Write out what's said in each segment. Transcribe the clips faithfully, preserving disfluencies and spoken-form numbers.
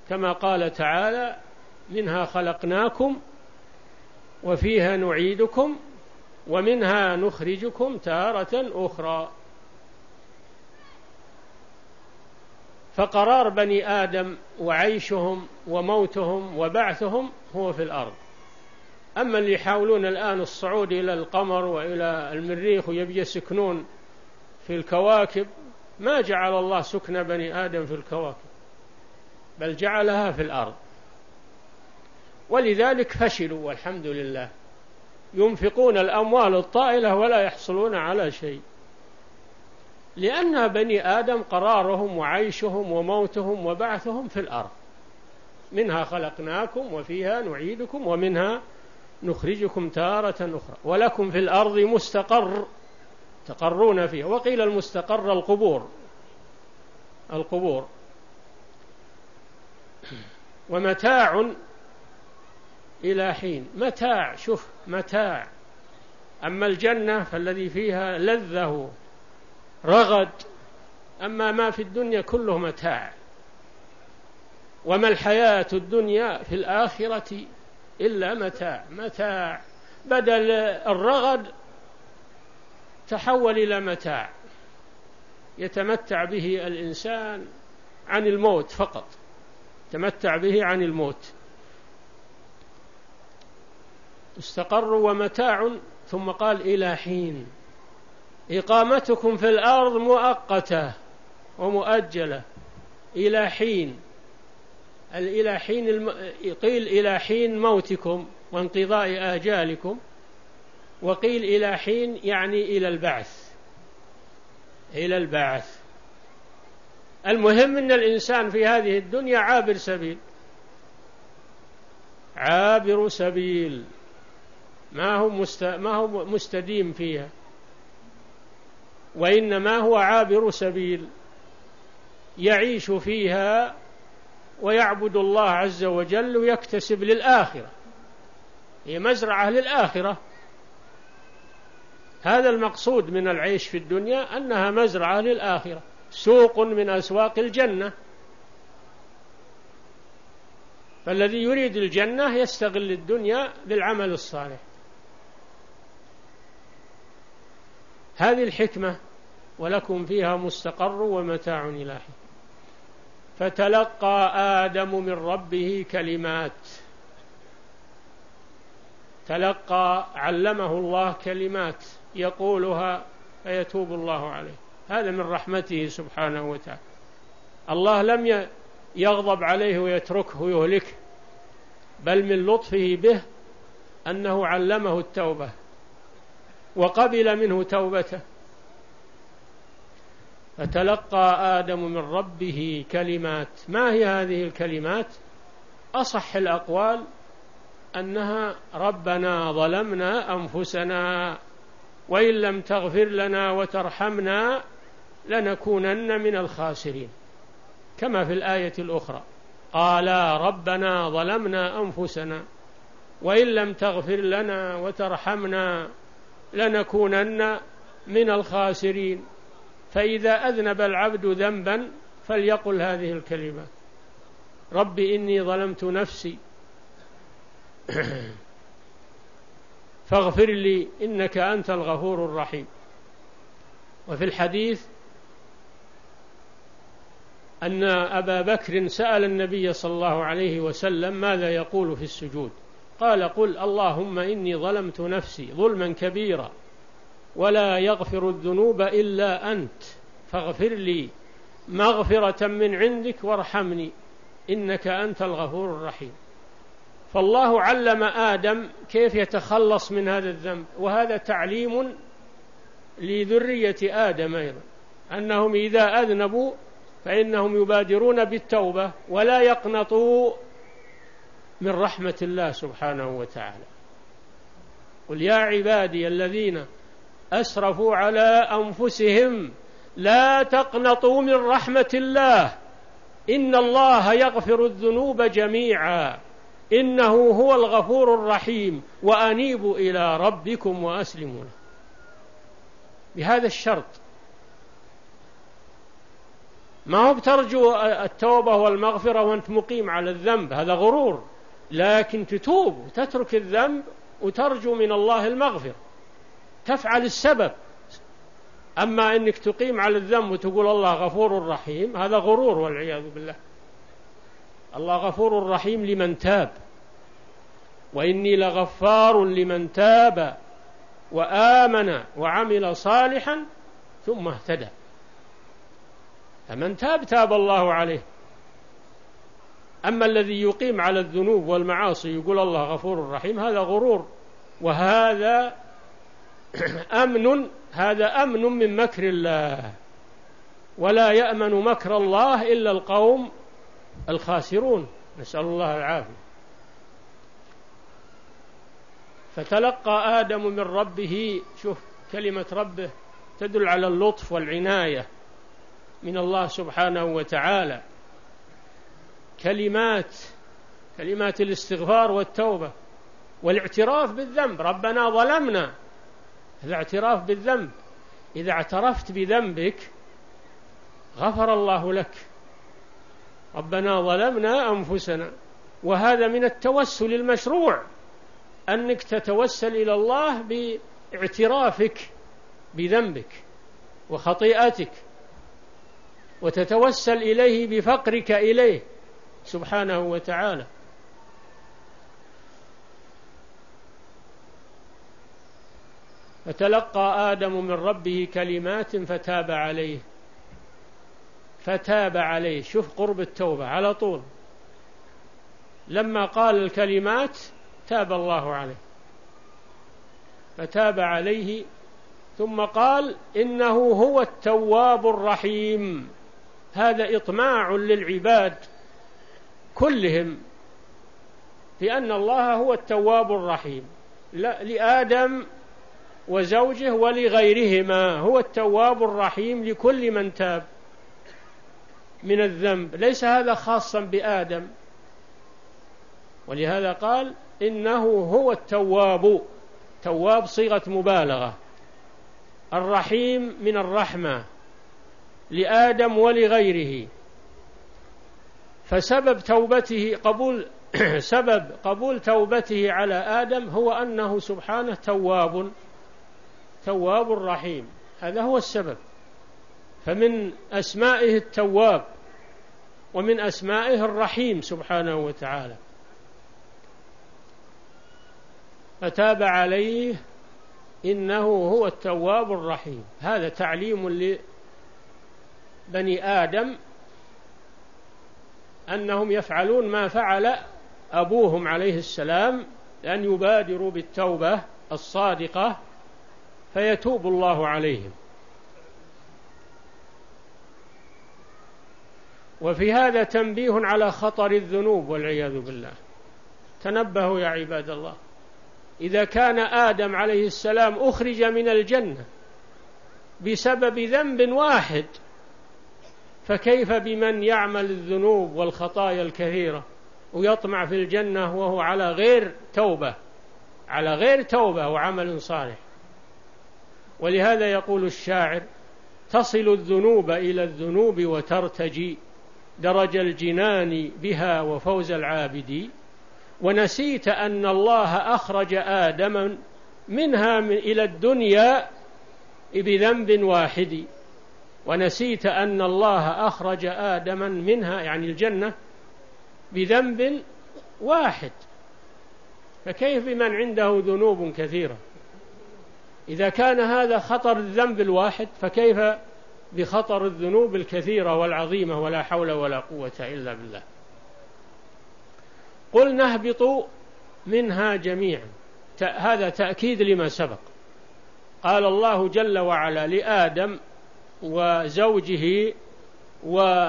كما قال تعالى: منها خلقناكم وفيها نعيدكم ومنها نخرجكم تارة أخرى. فقرار بني آدم وعيشهم وموتهم وبعثهم هو في الأرض. أما اللي يحاولون الآن الصعود إلى القمر وإلى المريخ ويبي يسكنون في الكواكب، ما جعل الله سكن بني آدم في الكواكب، بل جعلها في الأرض. ولذلك فشلوا والحمد لله، ينفقون الأموال الطائلة ولا يحصلون على شيء، لأن بني آدم قرارهم وعيشهم وموتهم وبعثهم في الأرض. منها خلقناكم وفيها نعيدكم ومنها نخرجكم تارة أخرى ولكم في الأرض مستقر تقرون فيها. وقيل المستقر القبور القبور ومتاع إلى حين. متاع، شوف، متاع. أما الجنة فالذي فيها لذة رغد، أما ما في الدنيا كله متاع. وما الحياة الدنيا في الآخرة إلا متاع. متاع بدل الرغد تحول إلى متاع يتمتع به الإنسان عن الموت فقط، تمتع به عن الموت. استقر ومتاع. ثم قال: إلى حين. إقامتكم في الأرض مؤقتة ومؤجلة. إلى حين. إلى حين الم... قيل إلى حين موتكم وانقضاء آجالكم، وقيل إلى حين يعني إلى البعث. إلى البعث. المهم أن الإنسان في هذه الدنيا عابر سبيل، عابر سبيل، ما هو مست... ما هو مستديم فيها، وإنما هو عابر سبيل يعيش فيها ويعبد الله عز وجل ويكتسب للآخرة. هي مزرعة للآخرة. هذا المقصود من العيش في الدنيا، أنها مزرعة للآخرة، سوق من أسواق الجنة. فالذي يريد الجنة يستغل الدنيا بالعمل الصالح. هذه الحكمة. ولكم فيها مستقر ومتاع إلى حين. فتلقى آدم من ربه كلمات. تلقى، علمه الله كلمات يقولها فيتوب الله عليه. هذا من رحمته سبحانه وتعالى. الله لم يغضب عليه ويتركه ويهلكه، بل من لطفه به أنه علمه التوبة وقبل منه توبته. فتلقى آدم من ربه كلمات. ما هي هذه الكلمات؟ أصح الأقوال أنها: ربنا ظلمنا أنفسنا وإن لم تغفر لنا وترحمنا لنكونن من الخاسرين، كما في الآية الأخرى: قالا ربنا ظلمنا أنفسنا وإن لم تغفر لنا وترحمنا لنكونن من الخاسرين. فإذا أذنب العبد ذنبا فليقل هذه الكلمة: رب إني ظلمت نفسي فاغفر لي إنك أنت الغفور الرحيم. وفي الحديث أن أبا بكر سأل النبي صلى الله عليه وسلم ماذا يقول في السجود، قال: قل اللهم إني ظلمت نفسي ظلما كبيرا ولا يغفر الذنوب إلا أنت فاغفر لي مغفرة من عندك وارحمني إنك أنت الغفور الرحيم. فالله علم آدم كيف يتخلص من هذا الذنب، وهذا تعليم لذرية آدم أيضا، أنهم إذا أذنبوا فإنهم يبادرون بالتوبة ولا يقنطوا من رحمة الله سبحانه وتعالى. قل يا عبادي الذين أسرفوا على أنفسهم لا تقنطوا من رحمة الله إن الله يغفر الذنوب جميعا إنه هو الغفور الرحيم وأنيبوا إلى ربكم وأسلموا له. بهذا الشرط. ما هو بترجو التوبة والمغفرة وأنت مقيم على الذنب، هذا غرور، لكن تتوب وتترك الذنب وترجو من الله المغفرة، تفعل السبب. أما أنك تقيم على الذنب وتقول الله غفور رحيم، هذا غرور والعياذ بالله. الله غفور رحيم لمن تاب، وإني لغفار لمن تاب وآمن وعمل صالحا ثم اهتدى. فمن تاب تاب الله عليه. أما الذي يقيم على الذنوب والمعاصي يقول الله غفور رحيم، هذا غرور، وهذا أمن هذا أمن من مكر الله، ولا يأمن مكر الله إلا القوم الخاسرون، نسأل الله العافية. فتلقى آدم من ربه، شوف كلمة ربه تدل على اللطف والعناية من الله سبحانه وتعالى، كلمات كلمات الاستغفار والتوبة والاعتراف بالذنب. ربنا ظلمنا، هذا اعتراف بالذنب، إذا اعترفت بذنبك غفر الله لك. ربنا ظلمنا أنفسنا، وهذا من التوسل المشروع، أنك تتوسل إلى الله باعترافك بذنبك وخطيئتك، وتتوسل إليه بفقرك إليه سبحانه وتعالى. فتلقى آدم من ربه كلمات فتاب عليه. فتاب عليه، شوف قرب التوبة على طول، لما قال الكلمات تاب الله عليه، فتاب عليه. ثم قال إنه هو التواب الرحيم. هذا إطماع للعباد كلهم في أن الله هو التواب الرحيم، لآدم وزوجه ولغيرهما، هو التواب الرحيم لكل من تاب من الذنب، ليس هذا خاصا بآدم. ولهذا قال إنه هو التواب، تواب صيغة مبالغة، الرحيم من الرحمة لآدم ولغيره. فسبب توبته قبول سبب قبول توبته على آدم هو أنه سبحانه تواب تواب رحيم، هذا هو السبب. فمن أسمائه التواب، ومن أسمائه الرحيم سبحانه وتعالى. فتاب عليه إنه هو التواب الرحيم. هذا تعليم لبني آدم أنهم يفعلون ما فعل أبوهم عليه السلام، أن يبادروا بالتوبة الصادقة فيتوب الله عليهم. وفي هذا تنبيه على خطر الذنوب والعياذ بالله. تنبهوا يا عباد الله، إذا كان آدم عليه السلام أخرج من الجنة بسبب ذنب واحد، فكيف بمن يعمل الذنوب والخطايا الكثيرة ويطمع في الجنة وهو على غير توبة على غير توبة وعمل صالح. ولهذا يقول الشاعر: تصل الذنوب إلى الذنوب وترتجي درج الجنان بها وفوز العابدين، ونسيت أن الله أخرج آدم منها إلى الدنيا بذنب واحد. ونسيت أن الله أخرج آدم منها يعني الجنة بذنب واحد، فكيف بمن عنده ذنوب كثيرة؟ إذا كان هذا خطر الذنب الواحد، فكيف بخطر الذنوب الكثيرة والعظيمة؟ ولا حول ولا قوة إلا بالله. قل نهبطوا منها جميعا، هذا تأكيد لما سبق. قال الله جل وعلا لآدم وزوجه و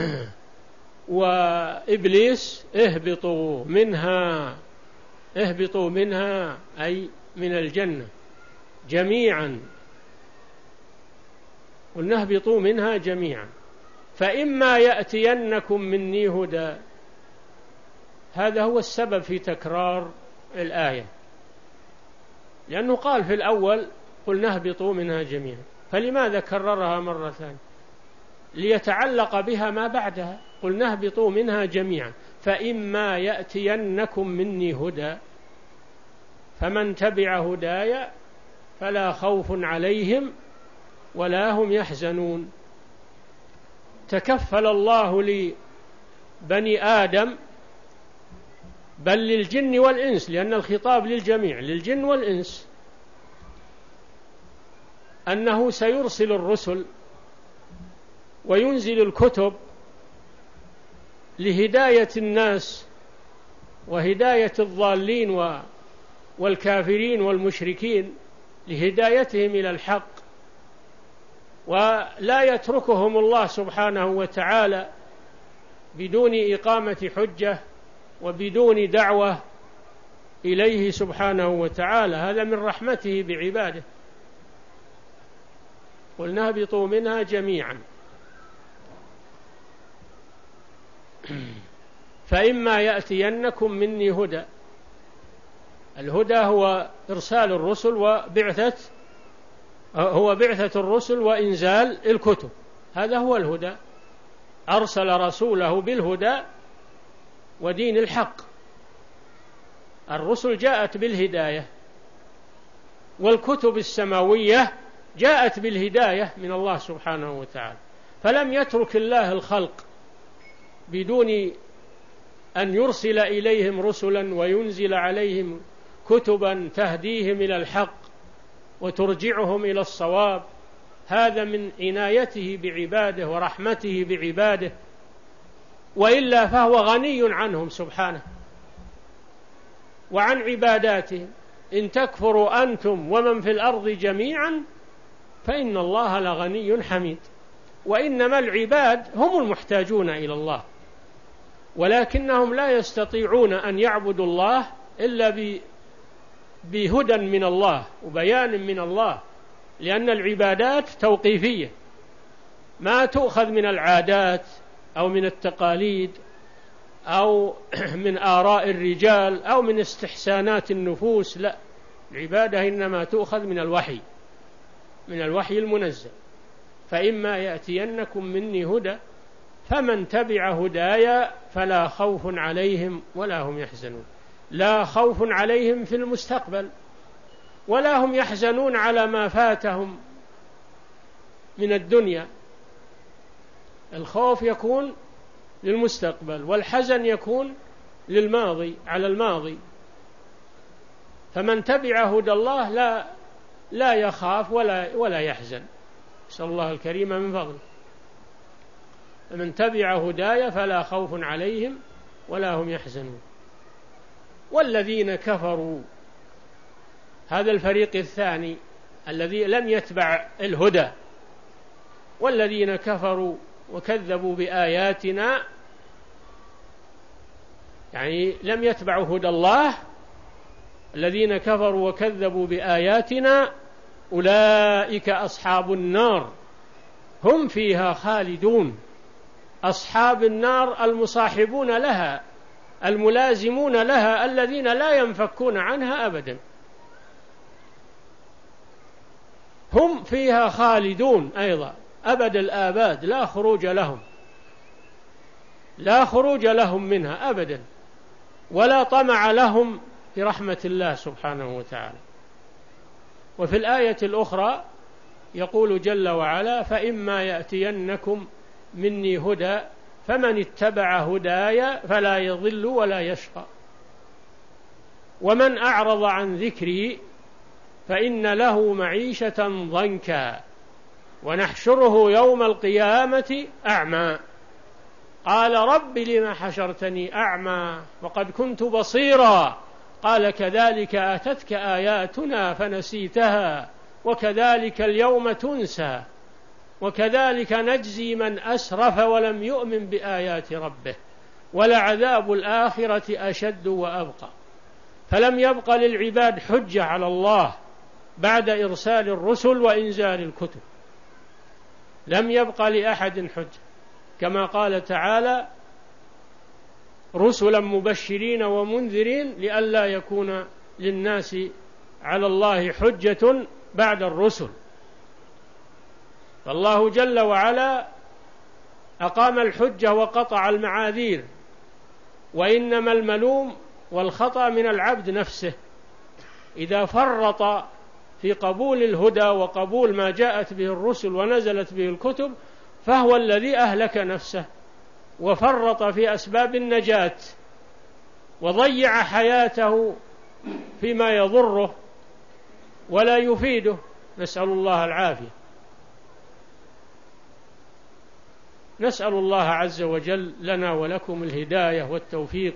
وإبليس: اهبطوا منها اهبطوا منها أي من الجنة جميعا. قلنا اهبطوا منها جميعا فإما يأتينكم مني هدى. هذا هو السبب في تكرار الآية، لأنه قال في الأول قلنا اهبطوا منها جميعا، فلماذا كررها مرة ثانية؟ ليتعلق بها ما بعدها. قلنا اهبطوا منها جميعا فإما يأتينكم مني هدى فمن تبع هداي فلا خوف عليهم ولا هم يحزنون. تكفل الله لبني آدم بل للجن والإنس، لأن الخطاب للجميع للجن والإنس، أنه سيرسل الرسل وينزل الكتب لهداية الناس وهداية الضالين والكافرين والمشركين، لهدايتهم إلى الحق، ولا يتركهم الله سبحانه وتعالى بدون إقامة حجة وبدون دعوة إليه سبحانه وتعالى. هذا من رحمته بعباده. قلنا اهبطوا منها جميعا فإما يأتينكم مني هدى. الهدى هو إرسال الرسل وبعثة هو بعثة الرسل وإنزال الكتب، هذا هو الهدى. أرسل رسوله بالهدى ودين الحق. الرسل جاءت بالهداية والكتب السماوية جاءت بالهداية من الله سبحانه وتعالى، فلم يترك الله الخلق بدون أن يرسل إليهم رسلا وينزل عليهم كتبا تهديهم إلى الحق وترجعهم إلى الصواب. هذا من عنايته بعباده ورحمته بعباده، وإلا فهو غني عنهم سبحانه وعن عباداتهم. إن تكفروا أنتم ومن في الأرض جميعا فإن الله لغني حميد. وإنما العباد هم المحتاجون إلى الله، ولكنهم لا يستطيعون أن يعبدوا الله إلا بهدى من الله وبيان من الله، لأن العبادات توقيفية ما تؤخذ من العادات أو من التقاليد أو من آراء الرجال أو من استحسانات النفوس، لا، العبادة إنما تؤخذ من الوحي من الوحي المنزل. فإما يأتينكم مني هدى فمن تبع هداي فلا خوف عليهم ولا هم يحزنون. لا خوف عليهم في المستقبل ولا هم يحزنون على ما فاتهم من الدنيا. الخوف يكون للمستقبل والحزن يكون للماضي على الماضي. فمن تبع هدى الله لا لا يخاف ولا ولا يحزن. نسأل الله الكريم من فضله. فمن تبع هداي فلا خوف عليهم ولا هم يحزنون. والذين كفروا، هذا الفريق الثاني الذي لم يتبع الهدى. والذين كفروا وكذبوا بآياتنا، يعني لم يتبعوا هدى الله. الذين كفروا وكذبوا بآياتنا أولئك أصحاب النار هم فيها خالدون. أصحاب النار المصاحبون لها الملازمون لها الذين لا ينفكون عنها أبدا، هم فيها خالدون أيضا أبد الآباد، لا خروج لهم لا خروج لهم منها أبدا، ولا طمع لهم في رحمة الله سبحانه وتعالى. وفي الآية الأخرى يقول جل وعلا فإما يأتينكم مني هدى فمن اتبع هداي فلا يضل ولا يشقى ومن أعرض عن ذكري فإن له معيشة ضنكا ونحشره يوم القيامة أعمى قال رب لم حشرتني أعمى وقد كنت بصيرا قال كذلك أتتك آياتنا فنسيتها وكذلك اليوم تنسى وكذلك نجزي من أسرف ولم يؤمن بآيات ربه ولعذاب الآخرة أشد وأبقى. فلم يبق للعباد حجة على الله بعد إرسال الرسل وإنزال الكتب، لم يبق لأحد حجة، كما قال تعالى رسلا مبشرين ومنذرين لئلا يكون للناس على الله حجة بعد الرسل. فالله جل وعلا أقام الحجة وقطع المعاذير، وإنما الملوم والخطأ من العبد نفسه إذا فرط في قبول الهدى وقبول ما جاءت به الرسل ونزلت به الكتب، فهو الذي أهلك نفسه وفرط في أسباب النجاة وضيع حياته فيما يضره ولا يفيده، نسأل الله العافية. نسأل الله عز وجل لنا ولكم الهداية والتوفيق،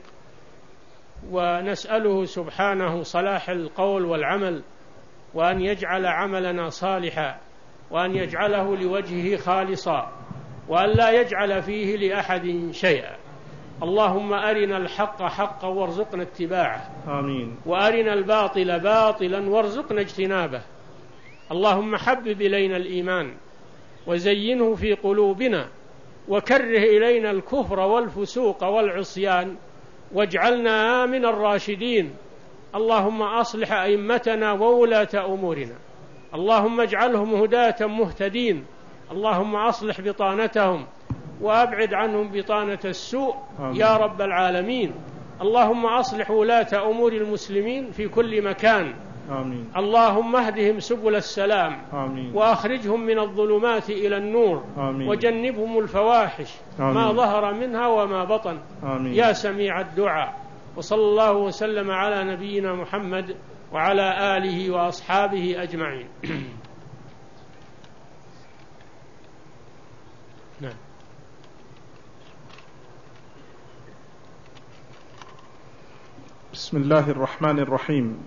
ونسأله سبحانه صلاح القول والعمل، وأن يجعل عملنا صالحا، وأن يجعله لوجهه خالصا، وأن لا يجعل فيه لأحد شيئا. اللهم أرنا الحق حقا وارزقنا اتباعه، آمين. وأرنا الباطل باطلا وارزقنا اجتنابه. اللهم حبب إلينا الإيمان وزينه في قلوبنا، وكره إلينا الكفر والفسوق والعصيان، واجعلنا من الراشدين. اللهم أصلح أئمتنا وولاة أمورنا، اللهم اجعلهم هداة مهتدين. اللهم أصلح بطانتهم وأبعد عنهم بطانة السوء، آمين. يا رب العالمين. اللهم أصلح ولاة أمور المسلمين في كل مكان، آمين. اللهم اهدهم سبل السلام، آمين. وأخرجهم من الظلمات إلى النور، آمين. وجنبهم الفواحش، آمين. ما ظهر منها وما بطن، آمين. يا سميع الدعاء. وصلى الله وسلم على نبينا محمد وعلى آله وأصحابه أجمعين. نعم. بسم الله الرحمن الرحيم.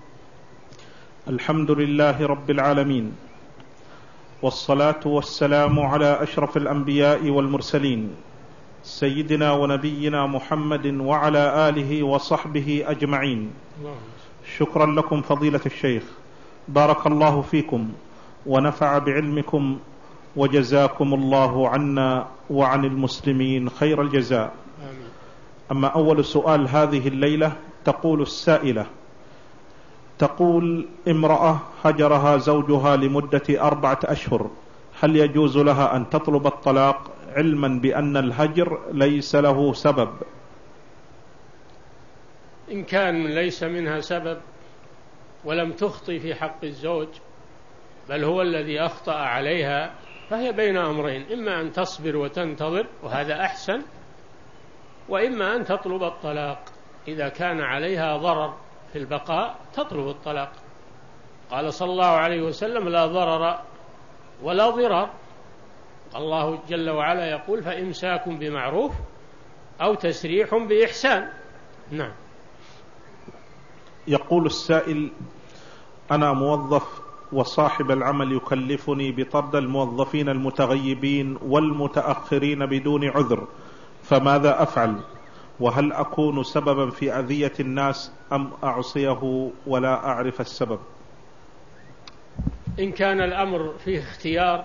الحمد لله رب العالمين، والصلاة والسلام على أشرف الأنبياء والمرسلين سيدنا ونبينا محمد وعلى آله وصحبه أجمعين. شكرا لكم فضيلة الشيخ، بارك الله فيكم ونفع بعلمكم، وجزاكم الله عنا وعن المسلمين خير الجزاء. أما أول سؤال هذه الليلة، تقول السائلة: تقول امرأة هجرها زوجها لمدة أربعة أشهر، هل يجوز لها أن تطلب الطلاق علما بأن الهجر ليس له سبب؟ إن كان ليس منها سبب ولم تخطي في حق الزوج، بل هو الذي أخطأ عليها، فهي بين أمرين: إما أن تصبر وتنتظر وهذا أحسن، وإما أن تطلب الطلاق. إذا كان عليها ضرر في البقاء تطلب الطلاق. قال صلى الله عليه وسلم: لا ضرر ولا ضرار. الله جل وعلا يقول: فإمساك بمعروف أو تسريح بإحسان. نعم. يقول السائل: أنا موظف وصاحب العمل يكلفني بطرد الموظفين المتغيبين والمتأخرين بدون عذر، فماذا أفعل؟ وهل أكون سببا في أذية الناس أم أعصيه ولا أعرف السبب؟ إن كان الأمر فيه اختيار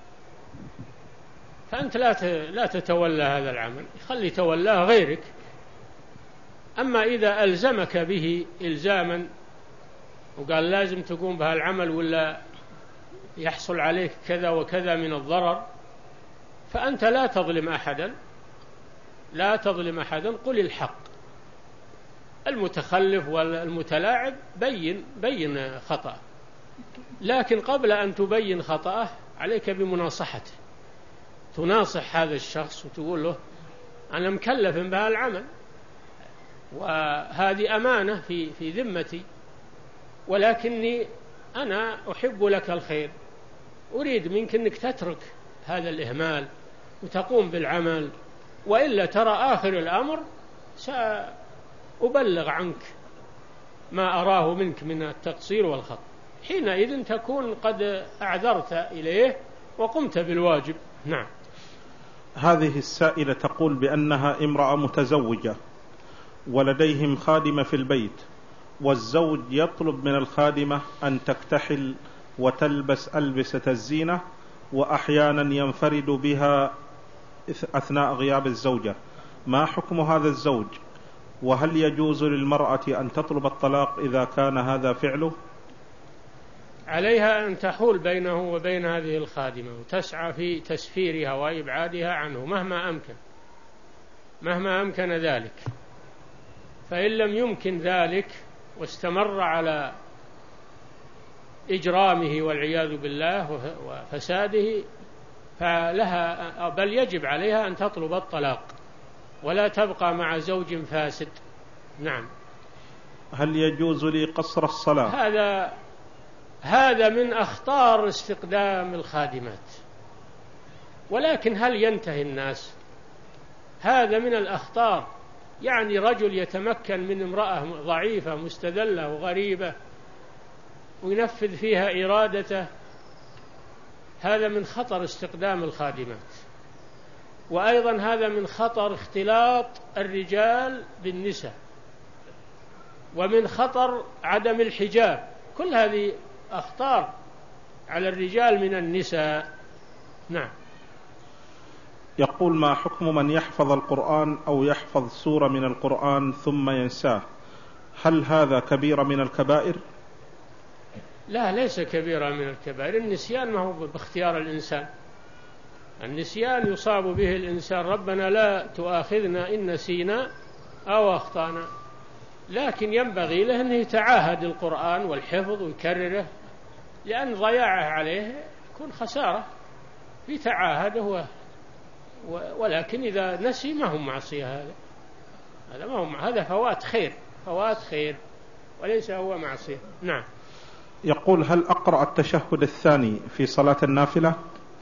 فأنت لا لا تتولى هذا العمل، خلي تولاه غيرك. أما إذا ألزمك به إلزاما وقال لازم تقوم بها العمل ولا يحصل عليك كذا وكذا من الضرر، فأنت لا تظلم أحدا، لا تظلم أحدا. قل الحق. المتخلف والمتلاعب بين بين خطأه، لكن قبل أن تبين خطأه عليك بمناصحته. تناصح هذا الشخص وتقول له: أنا مكلف بهذا العمل وهذه أمانة في في ذمتي، ولكني أنا أحب لك الخير، أريد منك أنك تترك هذا الإهمال وتقوم بالعمل، وإلا ترى آخر الأمر سأبلغ عنك ما أراه منك من التقصير والخطأ. حينئذ تكون قد أعذرت إليه وقمت بالواجب. نعم. هذه السائلة تقول بأنها امرأة متزوجة ولديهم خادمة في البيت، والزوج يطلب من الخادمة أن تكتحل وتلبس ألبسة الزينة، وأحيانا ينفرد بها أثناء غياب الزوجة. ما حكم هذا الزوج؟ وهل يجوز للمرأة أن تطلب الطلاق إذا كان هذا فعله؟ عليها أن تحول بينه وبين هذه الخادمة وتسعى في تسفيرها وإبعادها عنه مهما أمكن مهما أمكن ذلك. فإن لم يمكن ذلك واستمر على إجرامه والعياذ بالله وفساده فلها بل يجب عليها أن تطلب الطلاق ولا تبقى مع زوج فاسد. نعم. هل يجوز لي قصر الصلاة؟ هذا هذا من أخطار استقدام الخادمات، ولكن هل ينتهي الناس؟ هذا من الأخطار. يعني رجل يتمكن من امرأة ضعيفة مستذلة وغريبة وينفذ فيها إرادته، هذا من خطر استقدام الخادمات. وأيضا هذا من خطر اختلاط الرجال بالنساء، ومن خطر عدم الحجاب. كل هذه أخطار على الرجال من النساء. نعم. يقول: ما حكم من يحفظ القرآن أو يحفظ سورة من القرآن ثم ينساه؟ هل هذا كبيرة من الكبائر؟ لا، ليس كبيرة من الكبائر. النسيان ما هو باختيار الإنسان، النسيان يصاب به الإنسان. ربنا لا تؤاخذنا إن نسينا أو أخطأنا، لكن ينبغي له أن يتعاهد القرآن والحفظ ويكرره، لأن ضياعه عليه يكون خسارة. في تعاهده، ولكن إذا نسي ما هو معصية. هذا هذا ما هو هذا فوات خير، فوات خير وليس هو معصية. نعم. يقول: هل أقرأ التشهد الثاني في صلاة النافلة؟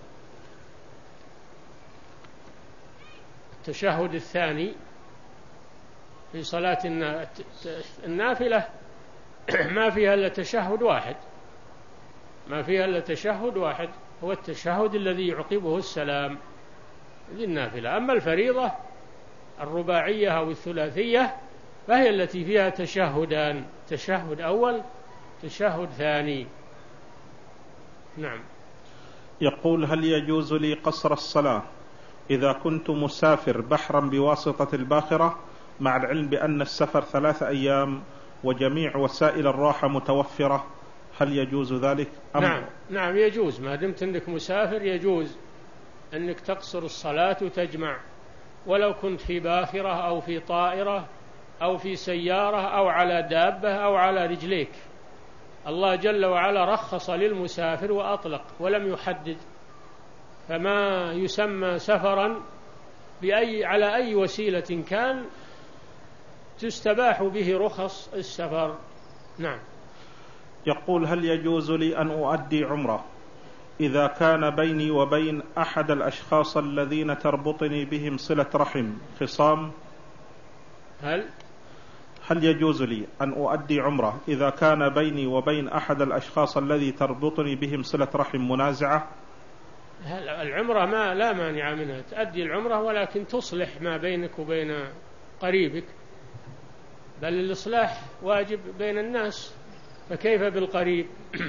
التشهد الثاني في صلاة النافلة ما فيها إلا تشهد واحد، ما فيها إلا تشهد واحد، هو التشهد الذي يعقبه السلام للنافلة. أما الفريضة الرباعية أو الثلاثية فهي التي فيها تشهدان، تشهد أول تشهد ثاني. نعم. يقول: هل يجوز لي قصر الصلاة إذا كنت مسافر بحرا بواسطة الباخرة، مع العلم بأن السفر ثلاثة أيام وجميع وسائل الراحة متوفرة؟ هل يجوز ذلك أم؟ نعم نعم يجوز، ما دمت أنك مسافر يجوز أنك تقصر الصلاة وتجمع، ولو كنت في باخرة أو في طائرة أو في سيارة أو على دابة أو على رجليك. الله جل وعلا رخص للمسافر وأطلق ولم يحدد، فما يسمى سفرا بأي على أي وسيلة كان تستباح به رخص السفر. نعم. يقول: هل يجوز لي أن أؤدي عمرة إذا كان بيني وبين أحد الأشخاص الذين تربطني بهم صلة رحم خصام؟ هل هل يجوز لي أن أؤدي عمرة إذا كان بيني وبين أحد الأشخاص الذي تربطني بهم صلة رحم منازعة؟ العمرة ما لا مانع منها، تؤدي العمرة، ولكن تصلح ما بينك وبين قريبك، بل الإصلاح واجب بين الناس، فكيف بالقريب؟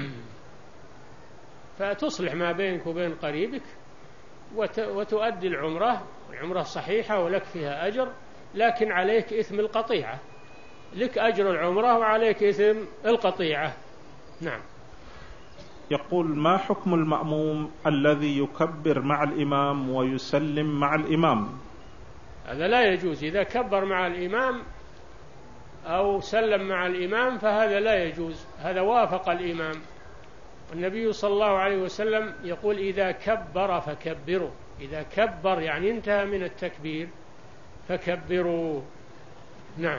فتصلح ما بينك وبين قريبك وتؤدي العمرة، العمرة صحيحة ولك فيها أجر، لكن عليك إثم القطيعة، لك أجر العمرة وعليك إثم القطيعة. نعم. يقول: ما حكم المأموم الذي يكبر مع الإمام ويسلم مع الإمام؟ هذا لا يجوز. إذا كبر مع الإمام أو سلم مع الإمام فهذا لا يجوز، هذا وافق الإمام. النبي صلى الله عليه وسلم يقول: إذا كبر فكبروا، إذا كبر يعني انتهى من التكبير فكبروا. نعم.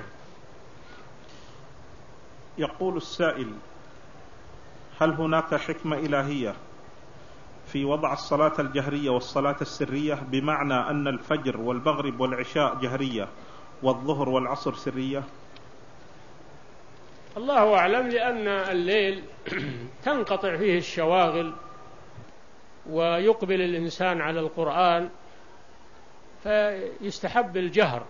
يقول السائل: هل هناك حكمة إلهية في وضع الصلاة الجهرية والصلاة السرية، بمعنى أن الفجر والمغرب والعشاء جهرية والظهر والعصر سرية؟ الله أعلم، لأن الليل تنقطع فيه الشواغل ويقبل الإنسان على القرآن، فيستحب الجهر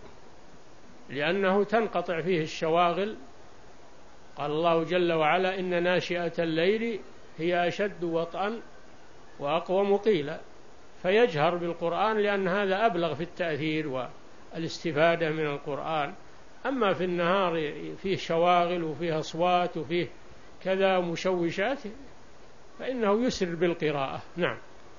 لأنه تنقطع فيه الشواغل. قال الله جل وعلا: إن ناشئة الليل هي أشد وطئا وأقوم قيلا، فيجهر بالقرآن لأن هذا أبلغ في التأثير والاستفادة من القرآن. أما في النهار فيه شواغل وفيه أصوات وفيه كذا مشوشات فإنه يسر بالقراءة. نعم.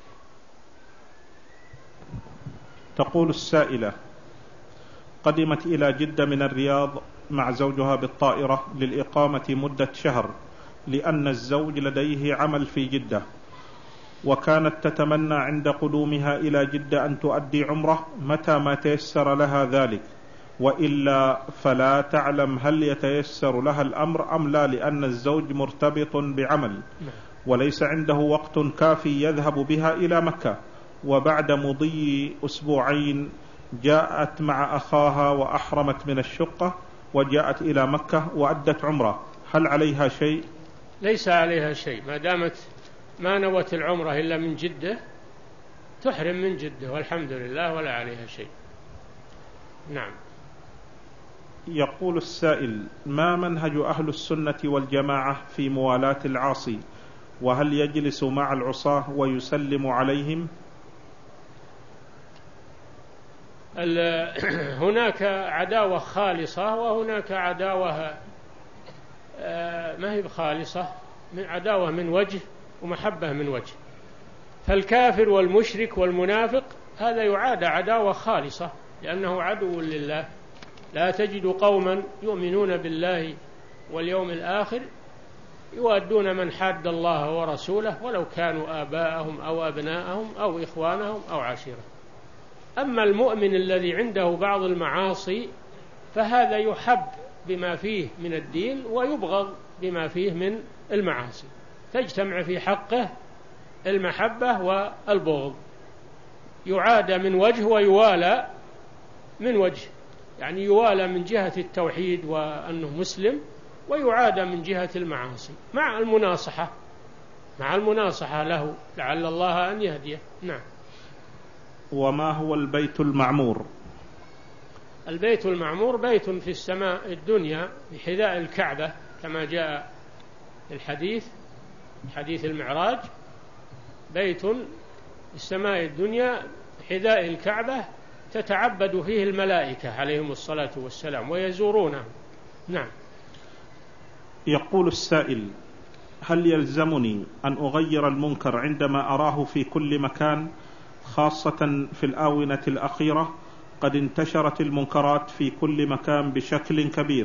تقول السائلة: قدمت إلى جدة من الرياض مع زوجها بالطائرة للإقامة مدة شهر، لأن الزوج لديه عمل في جدة، وكانت تتمنى عند قدومها إلى جدة أن تؤدي عمره متى ما تيسر لها ذلك، وإلا فلا تعلم هل يتيسر لها الأمر أم لا، لأن الزوج مرتبط بعمل وليس عنده وقت كافي يذهب بها إلى مكة. وبعد مضي أسبوعين جاءت مع أخاها وأحرمت من الشقة وجاءت إلى مكة وأدت عمره، هل عليها شيء؟ ليس عليها شيء، ما دامت ما نوت العمرة إلا من جدة تحرم من جدة والحمد لله ولا عليها شيء. نعم. يقول السائل: ما منهج أهل السنة والجماعة في موالاة العاصي؟ وهل يجلس مع العصاة ويسلم عليهم؟ هناك عداوة خالصة وهناك عداوة ما هي بخالصة، من عداوة من وجه ومحبة من وجه. فالكافر والمشرك والمنافق هذا يعاد عداوة خالصة لأنه عدو لله. لا تجد قوما يؤمنون بالله واليوم الآخر يوادون من حاد الله ورسوله ولو كانوا آباءهم أو أبناءهم أو إخوانهم أو عشيرة. أما المؤمن الذي عنده بعض المعاصي فهذا يحب بما فيه من الدين ويبغض بما فيه من المعاصي، تجتمع في حقه المحبة والبغض، يعاد من وجه ويوالى من وجه، يعني يوالى من جهة التوحيد وأنه مسلم، ويعاد من جهة المعاصي مع المناصحة مع المناصحة له لعل الله أن يهديه. نعم. وما هو البيت المعمور؟ البيت المعمور بيت في السماء الدنيا بحذاء الكعبة كما جاء في الحديث حديث المعراج، بيت في السماء الدنيا بحذاء الكعبة تتعبد فيه الملائكة عليهم الصلاة والسلام ويزورونه. نعم. يقول السائل: هل يلزمني أن أغير المنكر عندما أراه في كل مكان، خاصة في الآونة الأخيرة قد انتشرت المنكرات في كل مكان بشكل كبير؟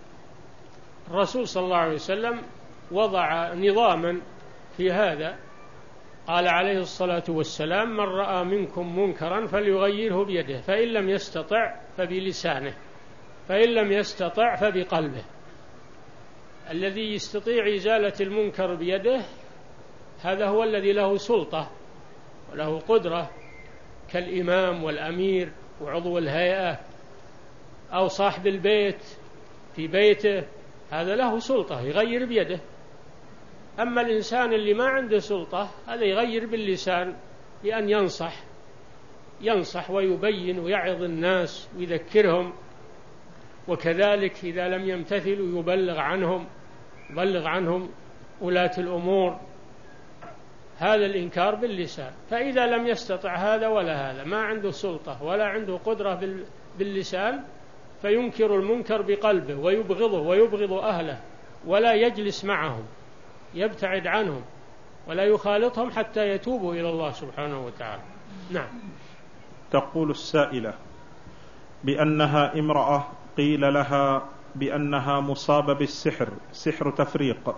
الرسول صلى الله عليه وسلم وضع نظاما في هذا، قال عليه الصلاة والسلام: من رأى منكم منكرا فليغيره بيده، فإن لم يستطع فبلسانه، فإن لم يستطع فبقلبه. الذي يستطيع إزالة المنكر بيده هذا هو الذي له سلطة وله قدرة، كالإمام والأمير وعضو الهيئة أو صاحب البيت في بيته، هذا له سلطة يغير بيده. أما الإنسان اللي ما عنده سلطة هذا يغير باللسان بأن ينصح ينصح ويبين ويعظ الناس ويذكرهم، وكذلك إذا لم يمتثلوا يبلغ عنهم يبلغ عنهم ولاة الأمور. هذا الإنكار باللسان. فإذا لم يستطع هذا ولا هذا، ما عنده سلطة ولا عنده قدرة باللسان، فينكر المنكر بقلبه ويبغضه ويبغض أهله، ولا يجلس معهم، يبتعد عنهم ولا يخالطهم حتى يتوبوا إلى الله سبحانه وتعالى. نعم. تقول السائلة بأنها امرأة قيل لها بأنها مصابة بالسحر، سحر تفريق،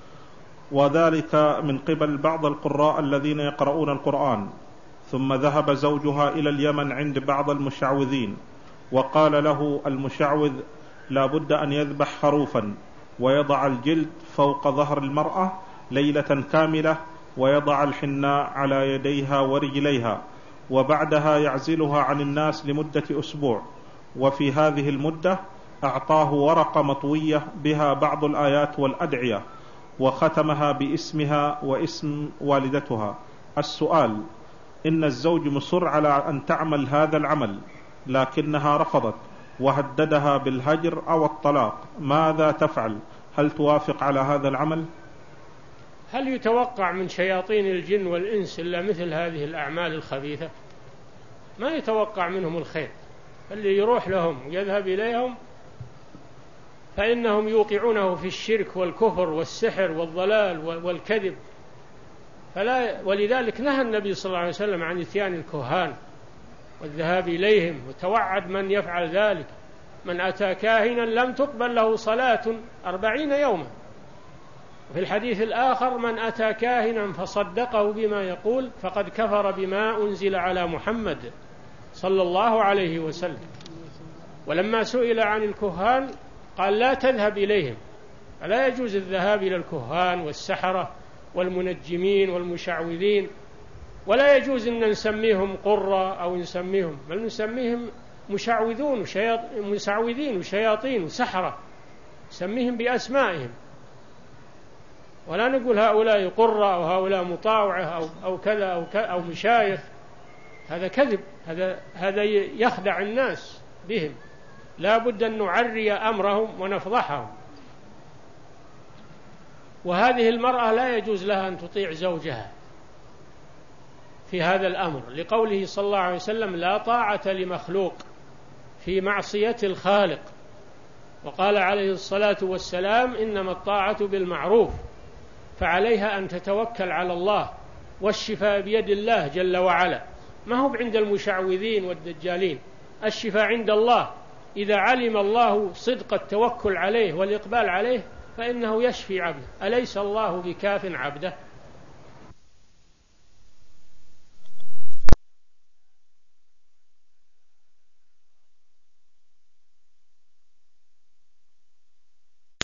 وذلك من قبل بعض القراء الذين يقرؤون القرآن، ثم ذهب زوجها إلى اليمن عند بعض المشعوذين وقال له المشعوذ لا بد أن يذبح خروفا ويضع الجلد فوق ظهر المرأة ليلة كاملة ويضع الحناء على يديها ورجليها، وبعدها يعزلها عن الناس لمدة أسبوع، وفي هذه المدة أعطاه ورقة مطوية بها بعض الآيات والأدعية وختمها باسمها واسم والدتها. السؤال: إن الزوج مصر على أن تعمل هذا العمل لكنها رفضت وهددها بالهجر أو الطلاق، ماذا تفعل؟ هل توافق على هذا العمل؟ هل يتوقع من شياطين الجن والإنس إلا مثل هذه الأعمال الخبيثة؟ ما يتوقع منهم الخير. اللي يروح لهم ويذهب إليهم فإنهم يوقعونه في الشرك والكفر والسحر والضلال والكذب. فلا ولذلك نهى النبي صلى الله عليه وسلم عن إتيان الكهان والذهاب إليهم، وتوعد من يفعل ذلك: من أتى كاهنا لم تقبل له صلاة أربعين يوما. وفي الحديث الآخر: من أتى كاهنا فصدقه بما يقول فقد كفر بما أنزل على محمد صلى الله عليه وسلم. ولما سئل عن الكهان قال: لا تذهب إليهم، فلا يجوز الذهاب إلى الكهان والسحرة والمنجمين والمشعوذين، ولا يجوز أن نسميهم قرة أو نسميهم، بل نسميهم مشعوذون مسعوذين وشياطين وسحرة، نسميهم بأسمائهم، ولا نقول هؤلاء قرة أو هؤلاء مطاوعة أو أو كذا أو كذا أو مشايخ. هذا كذب، هذا هذا يخدع الناس بهم. لا بد أن نعري أمرهم ونفضحهم. وهذه المرأة لا يجوز لها أن تطيع زوجها في هذا الأمر، لقوله صلى الله عليه وسلم: لا طاعة لمخلوق في معصية الخالق. وقال عليه الصلاة والسلام: إنما الطاعة بالمعروف. فعليها أن تتوكل على الله، والشفاء بيد الله جل وعلا، ما هو عند المشعوذين والدجالين، الشفاء عند الله. إذا علم الله صدق التوكل عليه والإقبال عليه فإنه يشفي عبده. أليس الله بكاف عبده؟